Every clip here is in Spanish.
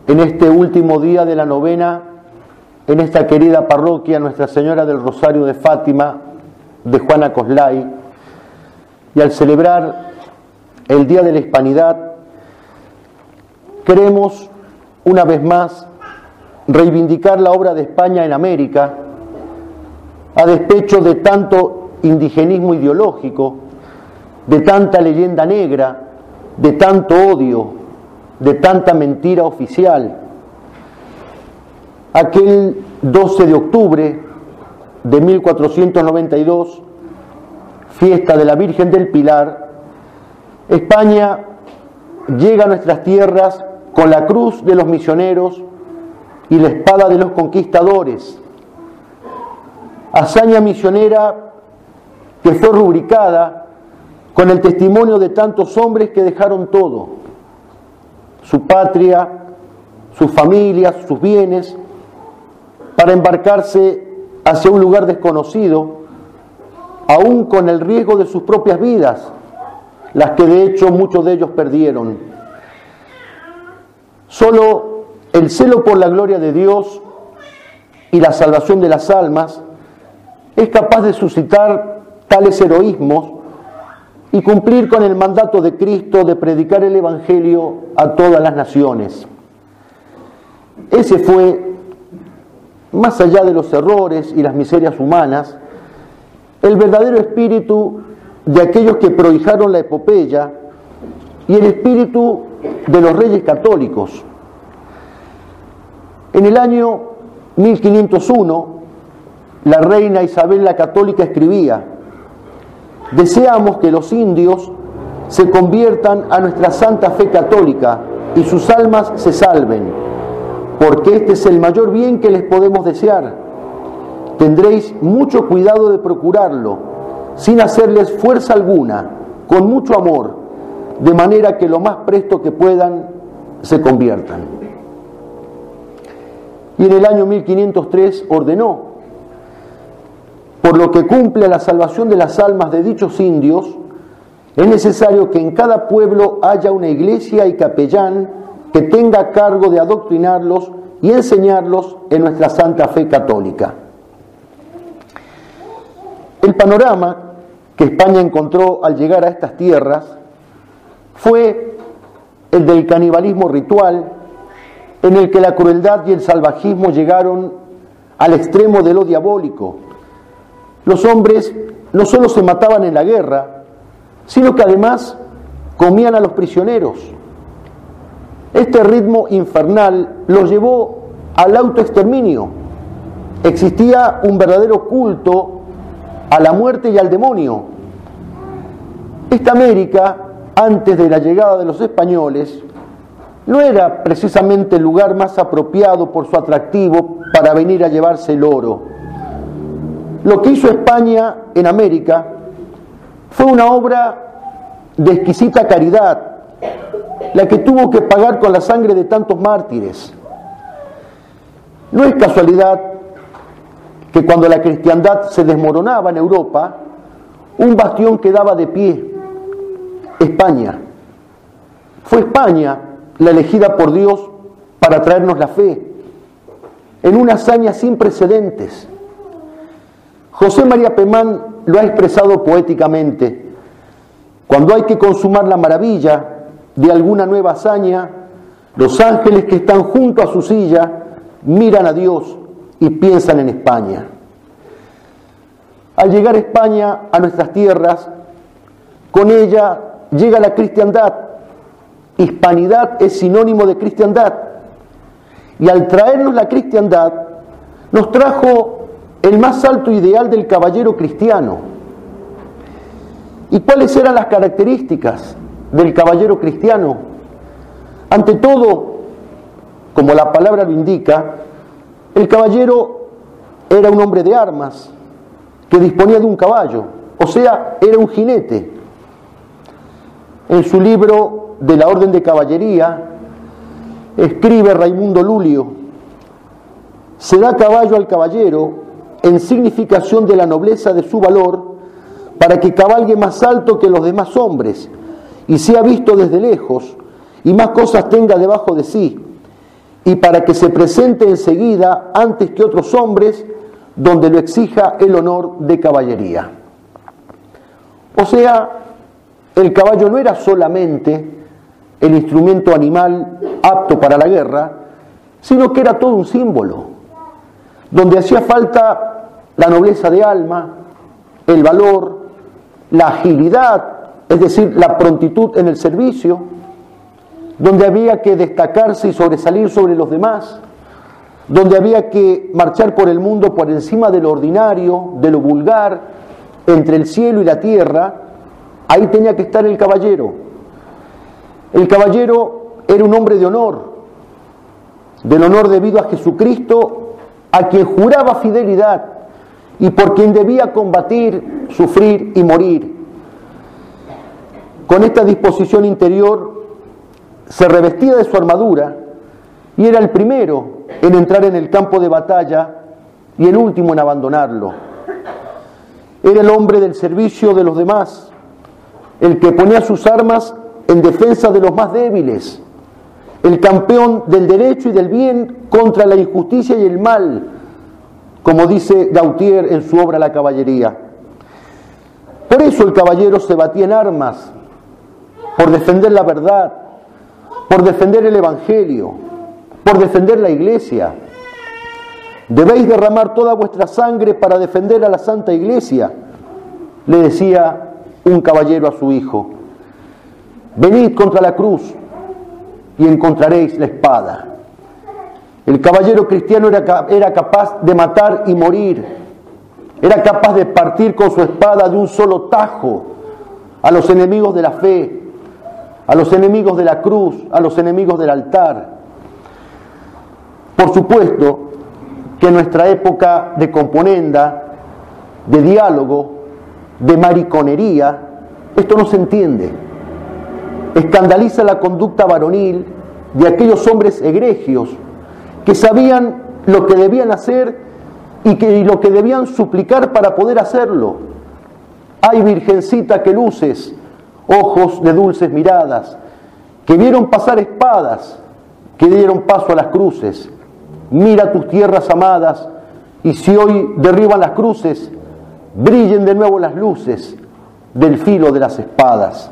en este último día de la novena, en esta querida parroquia Nuestra Señora del Rosario de Fátima, de Juana Coslay, y al celebrar el Día de la Hispanidad, queremos una vez más reivindicar la obra de España en América, a despecho de tanto indigenismo ideológico, de tanta leyenda negra, de tanto odio, de tanta mentira oficial. Aquel 12 de octubre de 1492, fiesta de la Virgen del Pilar, España llega a nuestras tierras con la cruz de los misioneros y la espada de los conquistadores. Hazaña misionera que fue rubricada con el testimonio de tantos hombres que dejaron todo, su patria, sus familias, sus bienes, para embarcarse hacia un lugar desconocido, aún con el riesgo de sus propias vidas, las que de hecho muchos de ellos perdieron. Solo el celo por la gloria de Dios y la salvación de las almas es capaz de suscitar tales heroísmos y cumplir con el mandato de Cristo de predicar el Evangelio a todas las naciones. Ese fue, más allá de los errores y las miserias humanas, el verdadero espíritu de aquellos que prohijaron la epopeya y el espíritu de los reyes católicos. En el año 1501, la reina Isabel la Católica escribía: deseamos que los indios se conviertan a nuestra santa fe católica y sus almas se salven, porque este es el mayor bien que les podemos desear. Tendréis mucho cuidado de procurarlo, sin hacerles fuerza alguna, con mucho amor, de manera que lo más presto que puedan se conviertan. Y en el año 1503 ordenó: por lo que cumple a la salvación de las almas de dichos indios, es necesario que en cada pueblo haya una iglesia y capellán que tenga a cargo de adoctrinarlos y enseñarlos en nuestra santa fe católica. El panorama que España encontró al llegar a estas tierras fue el del canibalismo ritual, en el que la crueldad y el salvajismo llegaron al extremo de lo diabólico. Los hombres no solo se mataban en la guerra, sino que además comían a los prisioneros. Este ritmo infernal los llevó al autoexterminio. Existía un verdadero culto a la muerte y al demonio. Esta América, antes de la llegada de los españoles, no era precisamente el lugar más apropiado por su atractivo para venir a llevarse el oro. Lo que hizo España en América fue una obra de exquisita caridad, la que tuvo que pagar con la sangre de tantos mártires. No es casualidad que cuando la cristiandad se desmoronaba en Europa, un bastión quedaba de pie: España. Fue España la elegida por Dios para traernos la fe, en una hazaña sin precedentes. José María Pemán lo ha expresado poéticamente: cuando hay que consumar la maravilla de alguna nueva hazaña, los ángeles que están junto a su silla miran a Dios y piensan en España. Al llegar España a nuestras tierras, con ella llega la cristiandad. Hispanidad es sinónimo de cristiandad. Y al traernos la cristiandad, nos trajo el más alto ideal del caballero cristiano. ¿Y cuáles eran las características del caballero cristiano? Ante todo, como la palabra lo indica, el caballero era un hombre de armas que disponía de un caballo, o sea, era un jinete. En su libro de la Orden de Caballería escribe Raimundo Lulio: se da caballo al caballero en significación de la nobleza de su valor, para que cabalgue más alto que los demás hombres y sea visto desde lejos y más cosas tenga debajo de sí, y para que se presente enseguida antes que otros hombres, donde lo exija el honor de caballería. O sea, el caballo no era solamente el instrumento animal apto para la guerra, sino que era todo un símbolo, donde hacía falta la nobleza de alma, el valor, la agilidad, es decir, la prontitud en el servicio, donde había que destacarse y sobresalir sobre los demás, donde había que marchar por el mundo por encima de lo ordinario, de lo vulgar, entre el cielo y la tierra. Ahí tenía que estar el caballero. El caballero era un hombre de honor, del honor debido a Jesucristo, a quien juraba fidelidad y por quien debía combatir, sufrir y morir. Con esta disposición interior se revestía de su armadura y era el primero en entrar en el campo de batalla y el último en abandonarlo. Era el hombre del servicio de los demás, el que ponía sus armas en defensa de los más débiles, el campeón del derecho y del bien contra la injusticia y el mal, como dice Gautier en su obra La Caballería. Por eso el caballero se batía en armas, por defender la verdad, por defender el Evangelio, por defender la Iglesia. Debéis derramar toda vuestra sangre para defender a la Santa Iglesia, le decía un caballero a su hijo. Venid contra la cruz y encontraréis la espada. El caballero cristiano era capaz de matar y morir, era capaz de partir con su espada de un solo tajo a los enemigos de la fe, a los enemigos de la cruz, a los enemigos del altar. Por supuesto que en nuestra época de componenda, de diálogo, de mariconería, esto no se entiende. Escandaliza la conducta varonil de aquellos hombres egregios que sabían lo que debían hacer y lo que debían suplicar para poder hacerlo. Ay, virgencita que luces, ojos de dulces miradas, que vieron pasar espadas, que dieron paso a las cruces. Mira tus tierras amadas, y si hoy derriban las cruces, brillen de nuevo las luces del filo de las espadas.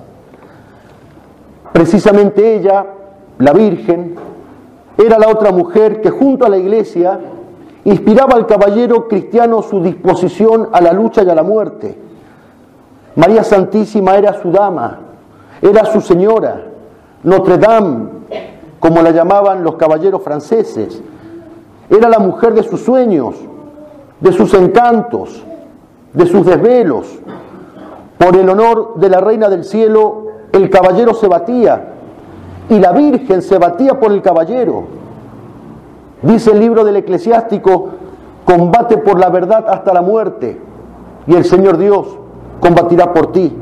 Precisamente ella, la Virgen, era la otra mujer que junto a la Iglesia inspiraba al caballero cristiano su disposición a la lucha y a la muerte. María Santísima era su dama, era su señora, Notre Dame, como la llamaban los caballeros franceses. Era la mujer de sus sueños, de sus encantos, de sus desvelos. Por el honor de la Reina del Cielo, el caballero se batía y la Virgen se batía por el caballero. Dice el libro del Eclesiástico: combate por la verdad hasta la muerte, y el Señor Dios combatirá por ti.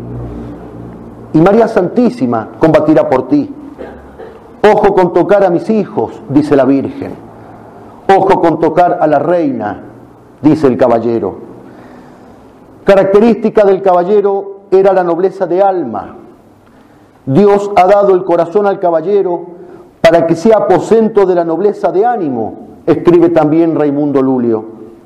Y María Santísima combatirá por ti. Ojo con tocar a mis hijos, dice la Virgen. Ojo con tocar a la reina, dice el caballero. Característica del caballero era la nobleza de alma. Dios ha dado el corazón al caballero para que sea aposento de la nobleza de ánimo, escribe también Raimundo Lulio.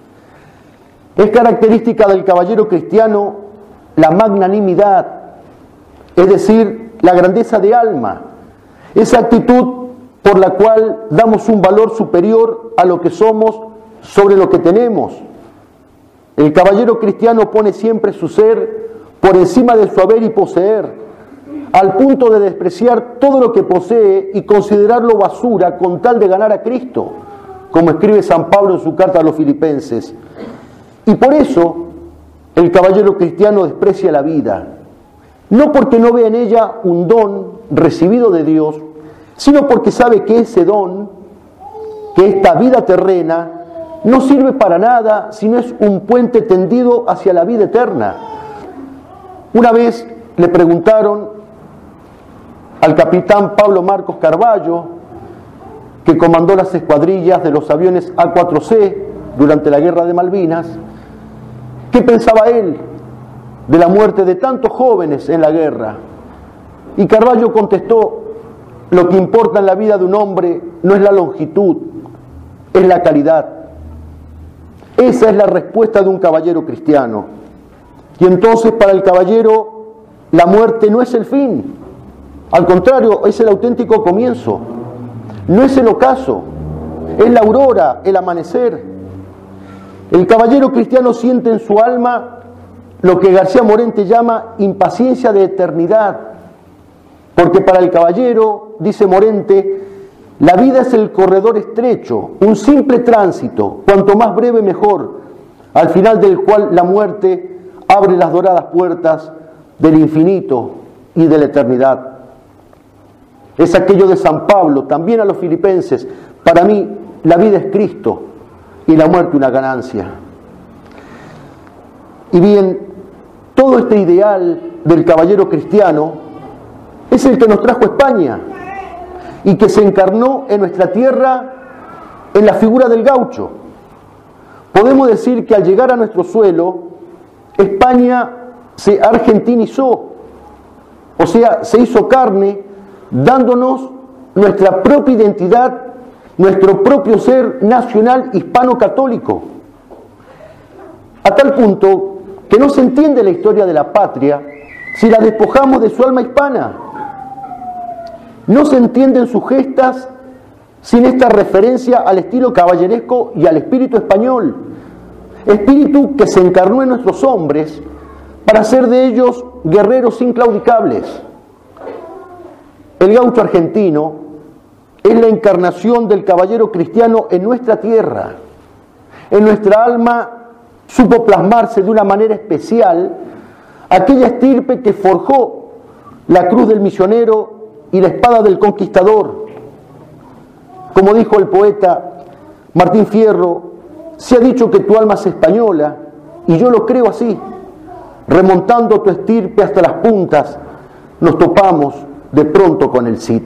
Es característica del caballero cristiano la magnanimidad, es decir, la grandeza de alma, esa actitud por la cual damos un valor superior a lo que somos sobre lo que tenemos. El caballero cristiano pone siempre su ser por encima de su haber y poseer, al punto de despreciar todo lo que posee y considerarlo basura con tal de ganar a Cristo, como escribe San Pablo en su carta a los Filipenses. Y por eso el caballero cristiano desprecia la vida, no porque no vea en ella un don recibido de Dios, sino porque sabe que ese don, que esta vida terrena, no sirve para nada, sino es un puente tendido hacia la vida eterna. Una vez le preguntaron al capitán Pablo Marcos Carballo, que comandó las escuadrillas de los aviones A4C durante la Guerra de Malvinas, ¿qué pensaba él de la muerte de tantos jóvenes en la guerra? Y Carballo contestó: lo que importa en la vida de un hombre no es la longitud, es la calidad. Esa es la respuesta de un caballero cristiano. Y entonces para el caballero la muerte no es el fin, al contrario, es el auténtico comienzo. No es el ocaso, es la aurora, el amanecer. El caballero cristiano siente en su alma lo que García Morente llama impaciencia de eternidad, porque para el caballero, dice Morente, la vida es el corredor estrecho, un simple tránsito, cuanto más breve mejor, al final del cual la muerte abre las doradas puertas del infinito y de la eternidad. Es aquello de San Pablo, también a los filipenses: para mí la vida es Cristo y la muerte una ganancia. Y bien, todo este ideal del caballero cristiano es el que nos trajo España y que se encarnó en nuestra tierra en la figura del gaucho. Podemos decir que al llegar a nuestro suelo, España se argentinizó, o sea, se hizo carne, dándonos nuestra propia identidad, nuestro propio ser nacional hispano-católico. A tal punto que no se entiende la historia de la patria si la despojamos de su alma hispana. No se entienden sus gestas sin esta referencia al estilo caballeresco y al espíritu español, espíritu que se encarnó en nuestros hombres para hacer de ellos guerreros inclaudicables. El gaucho argentino es la encarnación del caballero cristiano en nuestra tierra. En nuestra alma supo plasmarse de una manera especial aquella estirpe que forjó la cruz del misionero y la espada del conquistador. Como dijo el poeta Martín Fierro, se ha dicho que tu alma es española, y yo lo creo así. Remontando tu estirpe hasta las puntas, nos topamos de pronto con el Cid.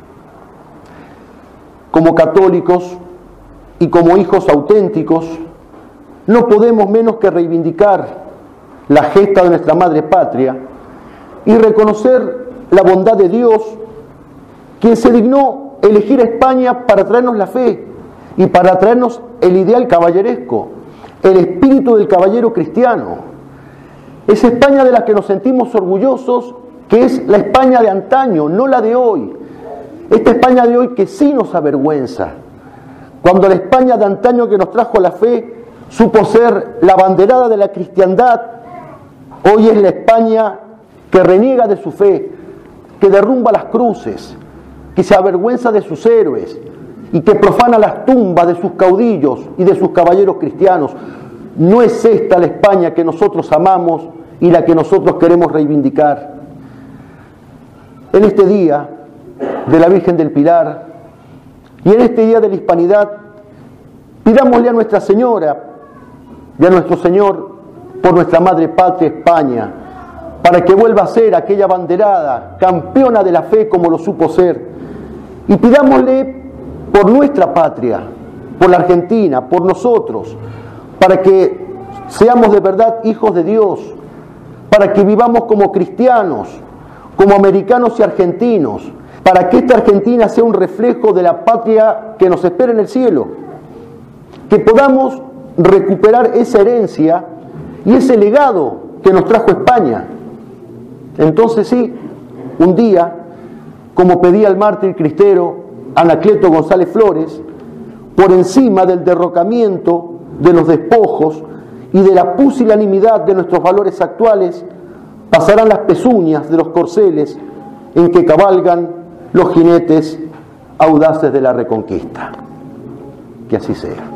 Como católicos y como hijos auténticos, no podemos menos que reivindicar la gesta de nuestra madre patria y reconocer la bondad de Dios, quien se dignó elegir a España para traernos la fe y para traernos el ideal caballeresco, el espíritu del caballero cristiano. Esa España de la que nos sentimos orgullosos, que es la España de antaño, no la de hoy. Esta España de hoy que sí nos avergüenza, cuando la España de antaño que nos trajo la fe supo ser la banderada de la cristiandad, hoy es la España que reniega de su fe, que derrumba las cruces, que se avergüenza de sus héroes y que profana las tumbas de sus caudillos y de sus caballeros cristianos. No es esta la España que nosotros amamos y la que nosotros queremos reivindicar. En este día de la Virgen del Pilar y en este día de la Hispanidad, pidámosle a Nuestra Señora y a nuestro Señor por nuestra madre patria España, para que vuelva a ser aquella banderada, campeona de la fe como lo supo ser. Y pidámosle por nuestra patria, por la Argentina, por nosotros, para que seamos de verdad hijos de Dios, para que vivamos como cristianos, como americanos y argentinos, para que esta Argentina sea un reflejo de la patria que nos espera en el cielo, que podamos recuperar esa herencia y ese legado que nos trajo España. Entonces sí, un día, como pedía el mártir cristero Anacleto González Flores, por encima del derrocamiento de los despojos y de la pusilanimidad de nuestros valores actuales, pasarán las pezuñas de los corceles en que cabalgan los jinetes audaces de la Reconquista. Que así sea.